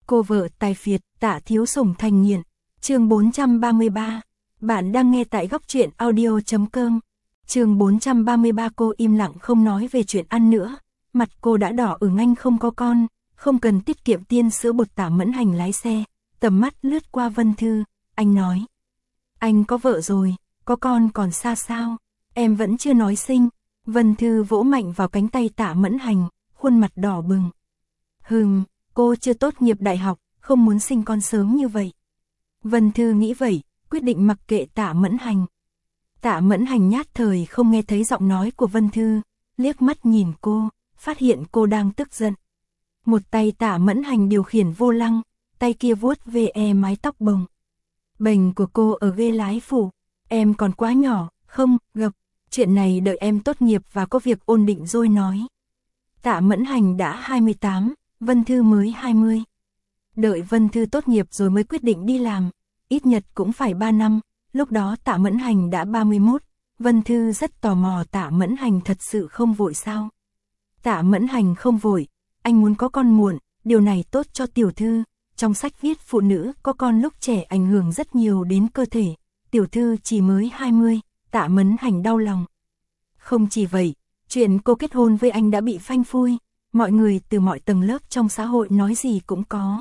Cô vợ tài phiệt, Tạ Thiếu Sủng thành nghiện. Chương 433. Bạn đang nghe tại góc truyện audio.com. Chương 433. Cô im lặng không nói về chuyện ăn nữa. Mặt cô đã đỏ ửng, anh không có con, không cần tiết kiệm tiền sữa bột. Tạ Mẫn Hành lái xe, tầm mắt lướt qua Vân Thư, anh nói. Anh có vợ rồi, có con còn xa sao, em vẫn chưa nói sinh. Vân Thư vỗ mạnh vào cánh tay Tạ Mẫn Hành, khuôn mặt đỏ bừng. Cô chưa tốt nghiệp đại học, không muốn sinh con sớm như vậy. Vân Thư nghĩ vậy, quyết định mặc kệ Tạ Mẫn Hành. Tạ Mẫn Hành nhát thời không nghe thấy giọng nói của Vân Thư, liếc mắt nhìn cô, phát hiện cô đang tức giận. Một tay Tạ Mẫn Hành điều khiển vô lăng, tay kia vuốt ve mái tóc bồng bềnh của cô ở ghế lái phụ. Em còn quá nhỏ, không gặp, chuyện này đợi em tốt nghiệp và có việc ổn định rồi nói. Tạ Mẫn Hành đã 28, Vân Thư mới 20. Đợi Vân Thư tốt nghiệp rồi mới quyết định đi làm, ít nhất cũng phải 3 năm, lúc đó Tạ Mẫn Hành đã 31. Vân Thư rất tò mò Tạ Mẫn Hành thật sự không vội sao. Tạ Mẫn Hành không vội, anh muốn có con muộn, điều này tốt cho tiểu thư. Trong sách viết phụ nữ có con lúc trẻ ảnh hưởng rất nhiều đến cơ thể, tiểu thư chỉ mới 20, Tạ Mẫn Hành đau lòng. Không chỉ vậy, chuyện cô kết hôn với anh đã bị phanh phui, mọi người từ mọi tầng lớp trong xã hội nói gì cũng có.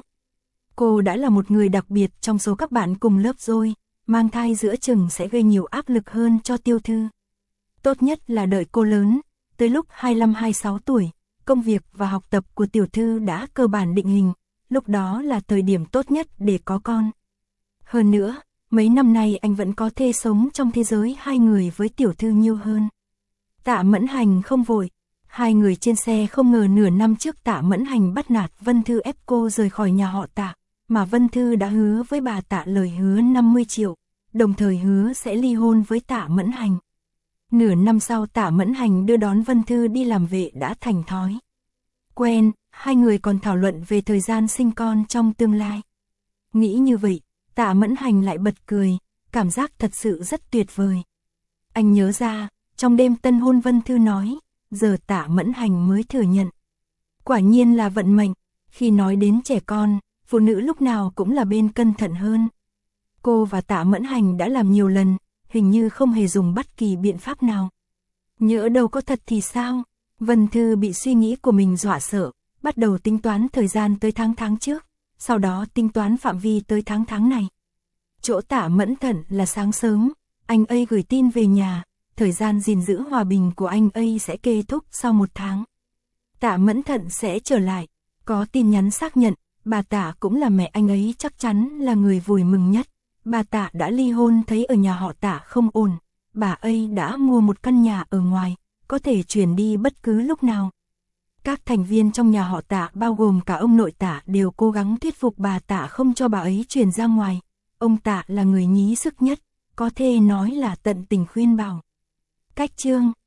Cô đã là một người đặc biệt trong số các bạn cùng lớp rồi, mang thai giữa chừng sẽ gây nhiều áp lực hơn cho tiểu thư. Tốt nhất là đợi cô lớn, tới lúc 25-26 tuổi, công việc và học tập của tiểu thư đã cơ bản định hình, lúc đó là thời điểm tốt nhất để có con. Hơn nữa, mấy năm nay anh vẫn có thể sống trong thế giới hai người với tiểu thư nhiều hơn. Tạ Mẫn Hành không vội. Hai người trên xe không ngờ nửa năm trước Tạ Mẫn Hành bắt nạt Vân Thư ép cô rời khỏi nhà họ Tạ, mà Vân Thư đã hứa với bà Tạ lời hứa 50 triệu, đồng thời hứa sẽ ly hôn với Tạ Mẫn Hành. Nửa năm sau Tạ Mẫn Hành đưa đón Vân Thư đi làm vệ đã thành thói quen, hai người còn thảo luận về thời gian sinh con trong tương lai. Nghĩ như vậy, Tạ Mẫn Hành lại bật cười, cảm giác thật sự rất tuyệt vời. Anh nhớ ra, trong đêm tân hôn Vân Thư nói, giờ Tạ Mẫn Hành mới thừa nhận. Quả nhiên là vận mệnh, khi nói đến trẻ con, phụ nữ lúc nào cũng là bên cẩn thận hơn. Cô và Tạ Mẫn Hành đã làm nhiều lần, hình như không hề dùng bất kỳ biện pháp nào. Nhỡ đâu có thật thì sao? Vân Thư bị suy nghĩ của mình dọa sợ, bắt đầu tính toán thời gian tới tháng trước, sau đó tính toán phạm vi tới tháng này. Chỗ Tạ Mẫn Thận là sáng sớm, anh ấy gửi tin về nhà, thời gian gìn giữ hòa bình của anh ấy sẽ kết thúc sau 1 tháng. Tạ Mẫn Thận sẽ trở lại, có tin nhắn xác nhận, bà Tạ cũng là mẹ anh ấy chắc chắn là người vui mừng nhất. Bà Tạ đã ly hôn, thấy ở nhà họ Tạ không ổn, bà ấy đã mua một căn nhà ở ngoài, có thể chuyển đi bất cứ lúc nào. Các thành viên trong nhà họ Tạ bao gồm cả ông nội Tạ đều cố gắng thuyết phục bà Tạ không cho bà ấy chuyển ra ngoài. Ông Tạ là người nhí sức nhất, có thể nói là tận tình khuyên bảo. Cách chương